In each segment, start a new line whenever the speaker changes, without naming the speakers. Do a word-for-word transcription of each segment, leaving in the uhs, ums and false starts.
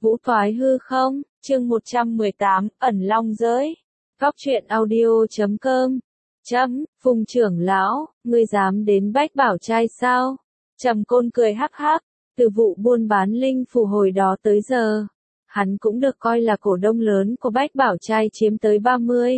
Vũ Toái Hư Không, chương một trăm mười tám, ẩn long giới. Góc truyện audio chấm com. Chấm, Phùng trưởng lão, ngươi dám đến Bách Bảo Trai sao? Trầm Côn cười hắc hắc, từ vụ buôn bán linh phù hồi đó tới giờ, hắn cũng được coi là cổ đông lớn của Bách Bảo Trai chiếm tới ba mươi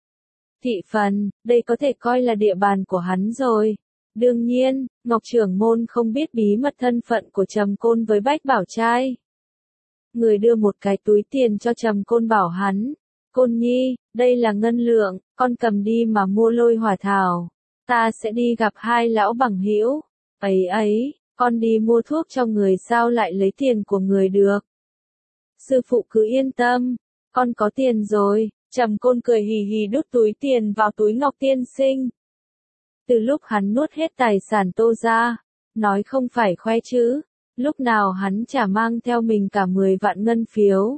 thị phần, đây có thể coi là địa bàn của hắn rồi. Đương nhiên, Ngọc trưởng môn không biết bí mật thân phận của Trầm Côn với Bách Bảo Trai. Người đưa một cái túi tiền cho Trầm Côn bảo hắn, Côn nhi, đây là ngân lượng, con cầm đi mà mua lôi hỏa thảo. Ta sẽ đi gặp hai lão bằng hữu. Ấy ấy, con đi mua thuốc cho người sao lại lấy tiền của người được. Sư phụ cứ yên tâm, con có tiền rồi. Trầm Côn cười hì hì đút túi tiền vào túi Ngọc Tiên Sinh. Từ lúc hắn nuốt hết tài sản Tô ra, nói không phải khoe chứ, lúc nào hắn chả mang theo mình cả mười vạn ngân phiếu.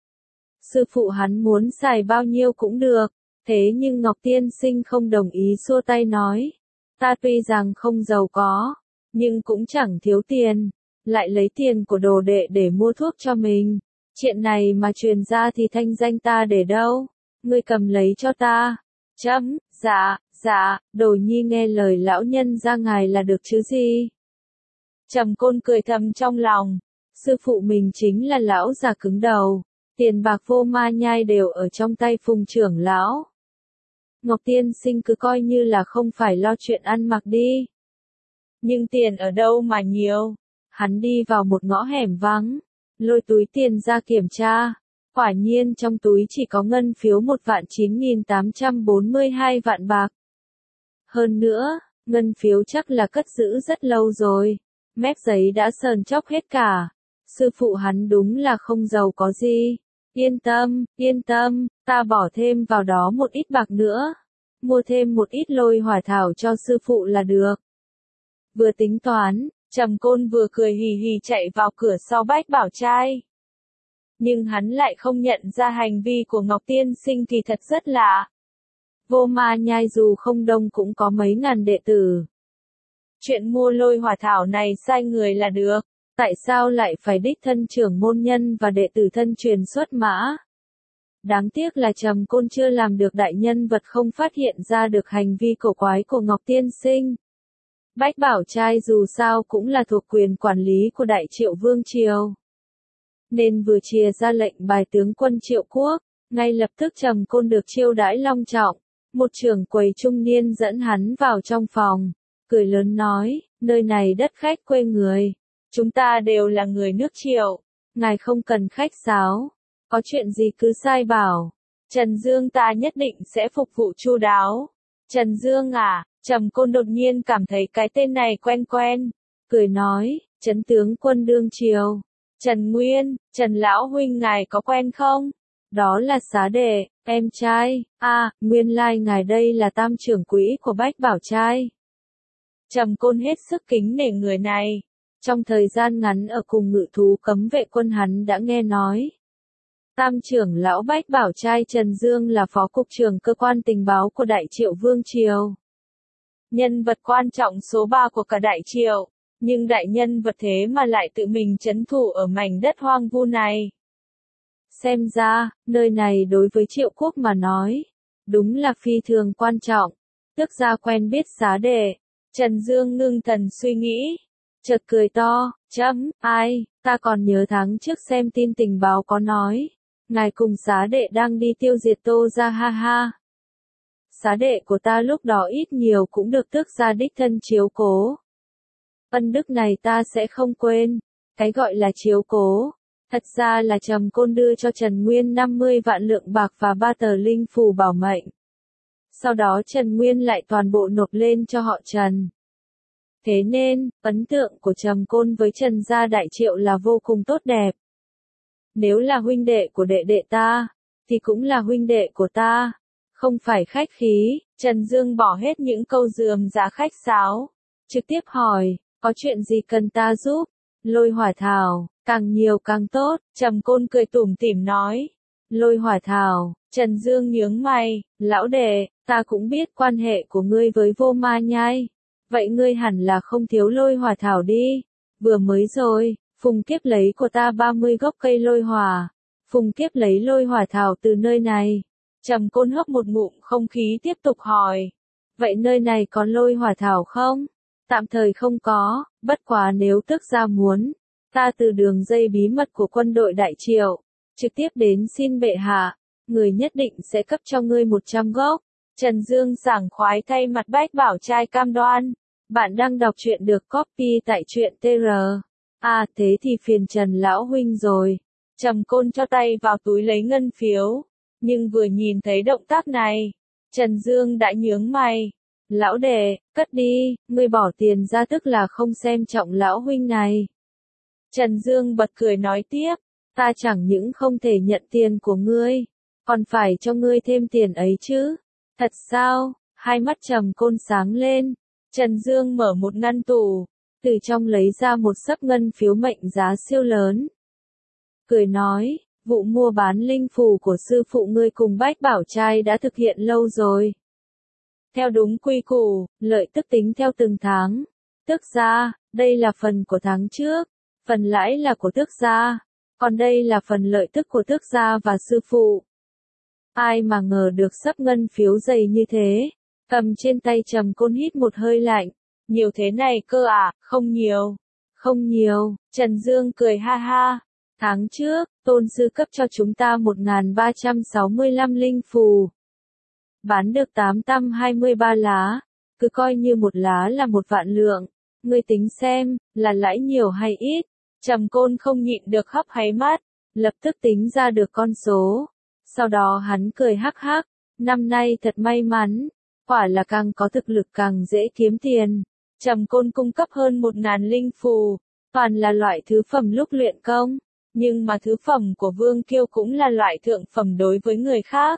Sư phụ hắn muốn xài bao nhiêu cũng được, thế nhưng Ngọc Tiên Sinh không đồng ý xua tay nói, ta tuy rằng không giàu có, nhưng cũng chẳng thiếu tiền, lại lấy tiền của đồ đệ để mua thuốc cho mình. Chuyện này mà truyền ra thì thanh danh ta để đâu, ngươi cầm lấy cho ta. Chấm, dạ, dạ, Đồ nhi nghe lời lão nhân ra ngài là được chứ gì. Trầm Côn cười thầm trong lòng, sư phụ mình chính là lão già cứng đầu, tiền bạc vô ma nhai đều ở trong tay Phùng trưởng lão. Ngọc Tiên Sinh cứ coi như là không phải lo chuyện ăn mặc đi. Nhưng tiền ở đâu mà nhiều, hắn đi vào một ngõ hẻm vắng, lôi túi tiền ra kiểm tra. Quả nhiên trong túi chỉ có ngân phiếu một vạn chín nghìn tám trăm bốn mươi hai vạn bạc. Hơn nữa, ngân phiếu chắc là cất giữ rất lâu rồi, mép giấy đã sờn chóc hết cả. Sư phụ hắn đúng là không giàu có gì. Yên tâm, yên tâm, ta bỏ thêm vào đó một ít bạc nữa, mua thêm một ít lôi hỏa thảo cho sư phụ là được. Vừa tính toán, Trầm Côn vừa cười hì hì chạy vào cửa sau Bách Bảo Trai. Nhưng hắn lại không nhận ra hành vi của Ngọc Tiên Sinh thì thật rất lạ. Vô ma nhai dù không đông cũng có mấy ngàn đệ tử. Chuyện mua lôi hỏa thảo này sai người là được, tại sao lại phải đích thân trưởng môn nhân và đệ tử thân truyền xuất mã? Đáng tiếc là Trầm Côn chưa làm được đại nhân vật không phát hiện ra được hành vi cổ quái của Ngọc Tiên Sinh. Bách Bảo Trai dù sao cũng là thuộc quyền quản lý của Đại Triệu Vương Triều, nên vừa chìa ra lệnh bài tướng quân Triệu Quốc, ngay lập tức Trầm Côn được chiêu đãi long trọng. Một trưởng quầy trung niên dẫn hắn vào trong phòng, cười lớn nói, nơi này đất khách quê người, chúng ta đều là người nước Triệu, ngài không cần khách sáo, có chuyện gì cứ sai bảo, Trần Dương ta nhất định sẽ phục vụ chu đáo. Trần Dương à, Trầm Côn đột nhiên cảm thấy cái tên này quen quen, cười nói, Trấn tướng quân đương triều, Trần Nguyên, Trần lão huynh ngài có quen không? Đó là Xá đệ, em trai. À, nguyên lai ngài đây là tam trưởng quỹ của Bách Bảo Trai. Trầm Côn hết sức kính nể người này. Trong thời gian ngắn ở cùng ngự thú cấm vệ quân hắn đã nghe nói. Tam trưởng lão Bách Bảo Trai Trần Dương là phó cục trưởng cơ quan tình báo của Đại Triệu Vương Triều. Nhân vật quan trọng số ba của cả Đại Triệu. Nhưng đại nhân vật thế mà lại tự mình trấn thủ ở mảnh đất hoang vu này. Xem ra, nơi này đối với Triệu Quốc mà nói, đúng là phi thường quan trọng. Tước gia quen biết Xá đệ. Trần Dương ngưng thần suy nghĩ, chợt cười to, chấm, ai, ta còn nhớ tháng trước xem tin tình báo có nói, ngài cùng Xá đệ đang đi tiêu diệt Tô ra ha ha. Xá đệ của ta lúc đó ít nhiều cũng được tước gia đích thân chiếu cố. Ân đức này ta sẽ không quên. Cái gọi là chiếu cố, thật ra là Trầm Côn đưa cho Trần Nguyên năm mươi vạn lượng bạc và ba tờ linh phù bảo mệnh. Sau đó Trần Nguyên lại toàn bộ nộp lên cho họ Trần. Thế nên, ấn tượng của Trầm Côn với Trần gia Đại Triệu là vô cùng tốt đẹp. Nếu là huynh đệ của đệ đệ ta, thì cũng là huynh đệ của ta. Không phải khách khí, Trần Dương bỏ hết những câu rườm rà khách sáo, trực tiếp hỏi, có chuyện gì cần ta giúp? Lôi hỏa thảo, càng nhiều càng tốt. Trầm Côn cười tủm tỉm nói. Lôi hỏa thảo. Trần Dương nhướng mày, lão đệ, ta cũng biết quan hệ của ngươi với vô ma nhai. Vậy ngươi hẳn là không thiếu lôi hỏa thảo đi. Vừa mới rồi, Phùng Kiếp lấy của ta ba mươi gốc cây lôi hỏa. Phùng Kiếp lấy lôi hỏa thảo từ nơi này. Trầm Côn hấp một ngụm không khí tiếp tục hỏi. Vậy nơi này có lôi hỏa thảo không? Tạm thời không có, bất quá nếu tước gia muốn, ta từ đường dây bí mật của quân đội Đại Triệu, trực tiếp đến xin bệ hạ, người nhất định sẽ cấp cho ngươi một trăm gốc. Trần Dương sảng khoái thay mặt Bách Bảo Trai cam đoan. Bạn đang đọc truyện được copy tại truyện tê rờ. À thế thì phiền Trần Lão Huynh rồi. Trầm Côn cho tay vào túi lấy ngân phiếu. Nhưng vừa nhìn thấy động tác này, Trần Dương đã nhướng mày. Lão đệ, cất đi, ngươi bỏ tiền ra tức là không xem trọng Lão Huynh này. Trần Dương bật cười nói tiếp, ta chẳng những không thể nhận tiền của ngươi, còn phải cho ngươi thêm tiền ấy chứ. Thật sao? Hai mắt Trầm Côn sáng lên. Trần Dương mở một ngăn tủ, từ trong lấy ra một xấp ngân phiếu mệnh giá siêu lớn. Cười nói, vụ mua bán linh phù của sư phụ ngươi cùng Bách Bảo Trai đã thực hiện lâu rồi. Theo đúng quy củ, lợi tức tính theo từng tháng. Tước gia, đây là phần của tháng trước, phần lãi là của tước gia, còn đây là phần lợi tức của tước gia và sư phụ. Ai mà ngờ được xấp ngân phiếu dày như thế, cầm trên tay Trầm Côn hít một hơi lạnh. Nhiều thế này cơ à? Không nhiều. Không nhiều, Trần Dương cười ha ha. Tháng trước, tôn sư cấp cho chúng ta một nghìn ba trăm sáu mươi lăm linh phù. Bán được tám trăm hai mươi ba lá, cứ coi như một lá là một vạn lượng. Ngươi tính xem, là lãi nhiều hay ít? Trầm Côn không nhịn được hấp háy mắt, lập tức tính ra được con số. Sau đó hắn cười hắc hắc, năm nay thật may mắn, quả là càng có thực lực càng dễ kiếm tiền. Trầm Côn cung cấp hơn một ngàn linh phù, toàn là loại thứ phẩm lúc luyện công, nhưng mà thứ phẩm của Vương Kiêu cũng là loại thượng phẩm đối với người khác.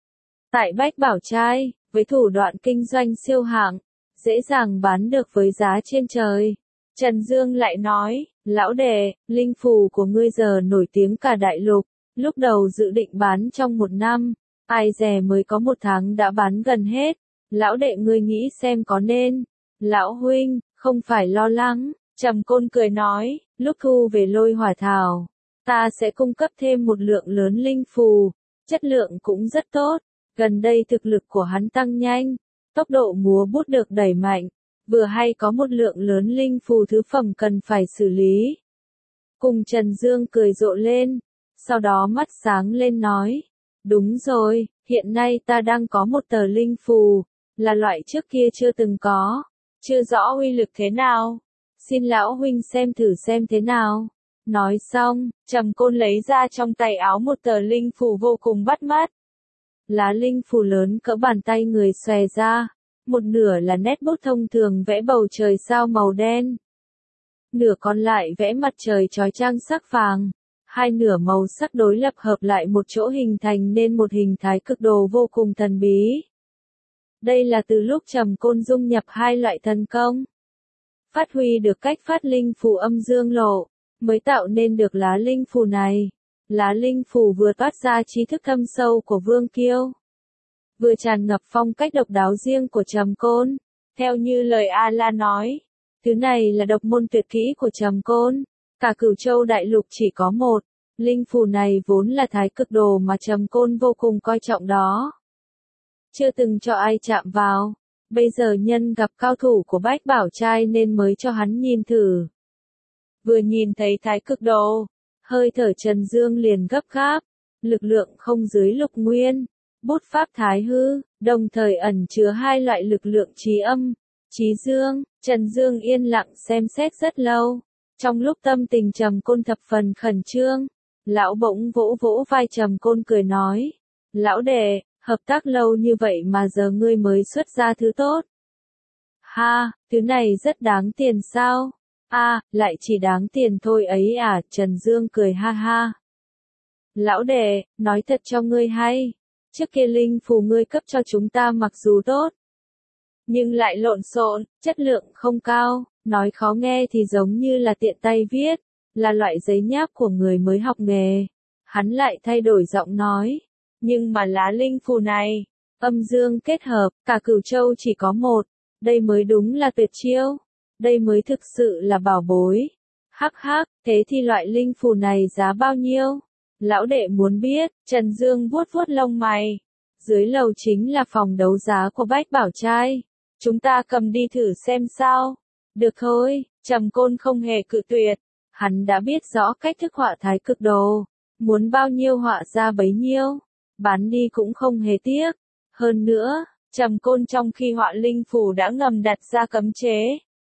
Tại Bách Bảo Trai, với thủ đoạn kinh doanh siêu hạng, dễ dàng bán được với giá trên trời. Trần Dương lại nói, lão đệ, linh phù của ngươi giờ nổi tiếng cả đại lục, lúc đầu dự định bán trong một năm, ai dè mới có một tháng đã bán gần hết. Lão đệ ngươi nghĩ xem có nên? Lão huynh, không phải lo lắng, Trầm Côn cười nói, lúc thu về lôi hỏa thảo, ta sẽ cung cấp thêm một lượng lớn linh phù, chất lượng cũng rất tốt. Gần đây thực lực của hắn tăng nhanh, tốc độ múa bút được đẩy mạnh, vừa hay có một lượng lớn linh phù thứ phẩm cần phải xử lý. Cùng Trần Dương cười rộ lên, sau đó mắt sáng lên nói, đúng rồi, hiện nay ta đang có một tờ linh phù, là loại trước kia chưa từng có, chưa rõ uy lực thế nào, xin lão huynh xem thử xem thế nào. Nói xong, Trầm Côn lấy ra trong tay áo một tờ linh phù vô cùng bắt mắt. Lá linh phù lớn cỡ bàn tay người xòe ra, một nửa là nét bút thông thường vẽ bầu trời sao màu đen, nửa còn lại vẽ mặt trời chói chang sắc vàng, hai nửa màu sắc đối lập hợp lại một chỗ hình thành nên một hình thái cực đồ vô cùng thần bí. Đây là từ lúc Trầm Côn dung nhập hai loại thần công, phát huy được cách phát linh phù âm dương lộ, mới tạo nên được lá linh phù này. Lá linh phù vừa toát ra trí thức thâm sâu của Vương Kiêu, vừa tràn ngập phong cách độc đáo riêng của Trầm Côn. Theo như lời A La nói, thứ này là độc môn tuyệt kỹ của Trầm Côn, cả Cửu Châu đại lục chỉ có một. Linh phù này vốn là thái cực đồ mà Trầm Côn vô cùng coi trọng đó, chưa từng cho ai chạm vào. Bây giờ nhân gặp cao thủ của Bách Bảo Trai nên mới cho hắn nhìn thử. Vừa nhìn thấy thái cực đồ, hơi thở Trần Dương liền gấp gáp, lực lượng không dưới lục nguyên, bút pháp thái hư, đồng thời ẩn chứa hai loại lực lượng trí âm, trí dương. Trần Dương yên lặng xem xét rất lâu, trong lúc tâm tình Trầm Côn thập phần khẩn trương, lão bỗng vỗ vỗ vai Trầm Côn cười nói, lão đệ, hợp tác lâu như vậy mà giờ ngươi mới xuất ra thứ tốt. Ha, thứ này rất đáng tiền sao? A, à, lại chỉ đáng tiền thôi ấy à, Trần Dương cười ha ha. Lão đệ, nói thật cho ngươi hay, trước kia linh phù ngươi cấp cho chúng ta mặc dù tốt, nhưng lại lộn xộn, chất lượng không cao, nói khó nghe thì giống như là tiện tay viết, là loại giấy nháp của người mới học nghề. Hắn lại thay đổi giọng nói, nhưng mà lá linh phù này, âm dương kết hợp, cả Cửu Châu chỉ có một, đây mới đúng là tuyệt chiêu. Đây mới thực sự là bảo bối. Hắc hắc, thế thì loại linh phù này giá bao nhiêu? Lão đệ muốn biết, Trần Dương vuốt vuốt lông mày. Dưới lầu chính là phòng đấu giá của Bách Bảo Trai. Chúng ta cầm đi thử xem sao. Được thôi, Trầm Côn không hề cự tuyệt. Hắn đã biết rõ cách thức họa thái cực đồ. Muốn bao nhiêu họa ra bấy nhiêu. Bán đi cũng không hề tiếc. Hơn nữa, Trầm Côn trong khi họa linh phù đã ngầm đặt ra cấm chế.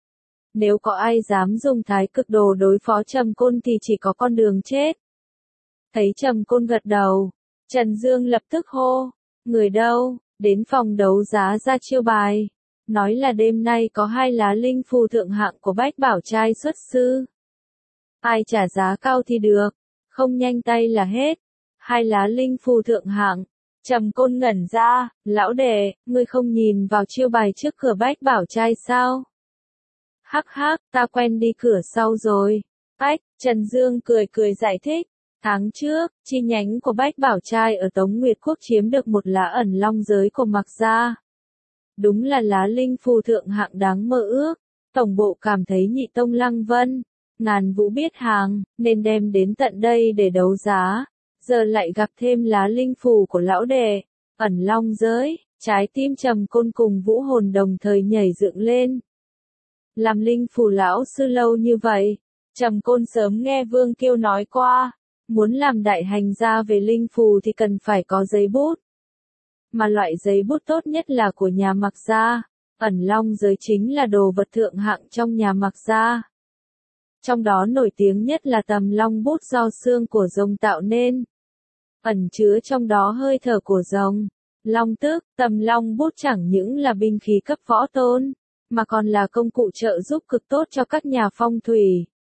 Nếu có ai dám dùng thái cực đồ đối phó Trầm Côn thì chỉ có con đường chết. Thấy Trầm Côn gật đầu, Trần Dương lập tức hô, người đâu, đến phòng đấu giá ra chiêu bài. Nói là đêm nay có hai lá linh phù thượng hạng của Bách Bảo Trai xuất sư. Ai trả giá cao thì được, không nhanh tay là hết. Hai lá linh phù thượng hạng. Trầm Côn ngẩn ra, lão đệ, ngươi không nhìn vào chiêu bài trước cửa Bách Bảo Trai sao? Hắc hắc, ta quen đi cửa sau rồi. Ách, Trần Dương cười cười giải thích. Tháng trước, chi nhánh của Bách Bảo Trai ở Tống Nguyệt Quốc chiếm được một lá ẩn long giới của Mạc Gia. Đúng là lá linh phù thượng hạng đáng mơ ước. Tổng bộ cảm thấy Nhị Tông Lăng Vân, Ngàn Vũ biết hàng, nên đem đến tận đây để đấu giá. Giờ lại gặp thêm lá linh phù của lão đệ, ẩn long giới, trái tim Trầm Côn cùng Vũ Hồn đồng thời nhảy dựng lên. Làm linh phù lão sư lâu như vậy, Trầm Côn sớm nghe Vương Kiêu nói qua, muốn làm đại hành gia về linh phù thì cần phải có giấy bút. Mà loại giấy bút tốt nhất là của nhà Mạc Gia, ẩn long giới chính là đồ vật thượng hạng trong nhà Mạc Gia. Trong đó nổi tiếng nhất là tầm long bút do xương của rồng tạo nên. Ẩn chứa trong đó hơi thở của rồng. Long tức, tầm long bút chẳng những là binh khí cấp võ tôn, mà còn là công cụ trợ giúp cực tốt cho các nhà phong thủy.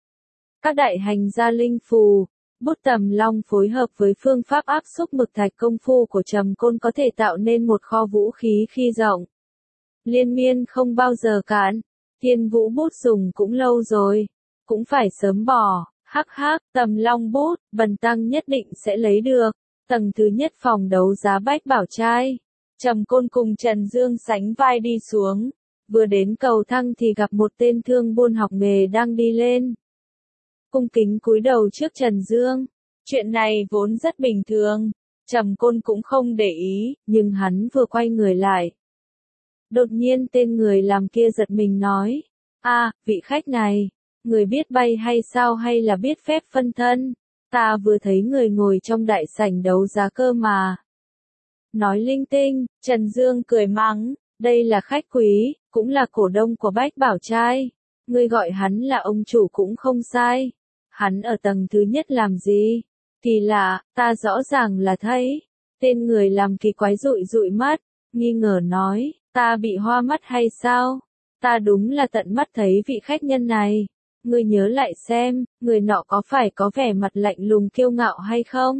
Các đại hành gia linh phù, bút tầm long phối hợp với phương pháp áp xúc mực thạch công phu của Trầm Côn có thể tạo nên một kho vũ khí khi rộng. Liên miên không bao giờ cạn, Thiên Vũ bút dùng cũng lâu rồi, cũng phải sớm bỏ, hắc hắc, tầm long bút, Bần Tăng nhất định sẽ lấy được. Tầng thứ nhất phòng đấu giá Bách Bảo Trai. Trầm Côn cùng Trần Dương sánh vai đi xuống. Vừa đến cầu thang thì gặp một tên thương buôn học nghề đang đi lên. Cung kính cúi đầu trước Trần Dương. Chuyện này vốn rất bình thường. Trầm Côn cũng không để ý, nhưng hắn vừa quay người lại. Đột nhiên tên người làm kia giật mình nói. A, vị khách này, người biết bay hay sao hay là biết phép phân thân? Ta vừa thấy người ngồi trong đại sảnh đấu giá cơ mà. Nói linh tinh, Trần Dương cười mắng, đây là khách quý, cũng là cổ đông của Bách Bảo Trai. Ngươi gọi hắn là ông chủ cũng không sai. Hắn ở tầng thứ nhất làm gì? Kỳ lạ, ta rõ ràng là thấy. Tên người làm kỳ quái dụi dụi mắt, nghi ngờ nói, ta bị hoa mắt hay sao? Ta đúng là tận mắt thấy vị khách nhân này. Ngươi nhớ lại xem, người nọ có phải có vẻ mặt lạnh lùng kiêu ngạo hay không?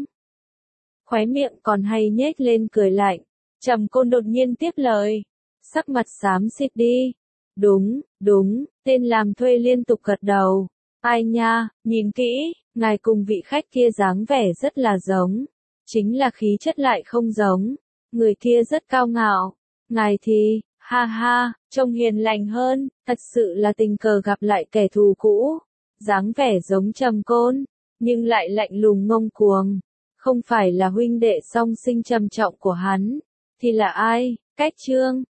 Khóe miệng còn hay nhếch lên cười lạnh. Trầm Côn đột nhiên tiếp lời. Sắc mặt xám xịt đi. Đúng, đúng, tên làm thuê liên tục gật đầu. Ai nha, nhìn kỹ, ngài cùng vị khách kia dáng vẻ rất là giống. Chính là khí chất lại không giống. Người kia rất cao ngạo. Ngài thì, ha ha, trông hiền lành hơn, thật sự là tình cờ gặp lại kẻ thù cũ. Dáng vẻ giống Trầm Côn, nhưng lại lạnh lùng ngông cuồng. Không phải là huynh đệ song sinh trầm trọng của hắn, thì là ai? Cách Trương,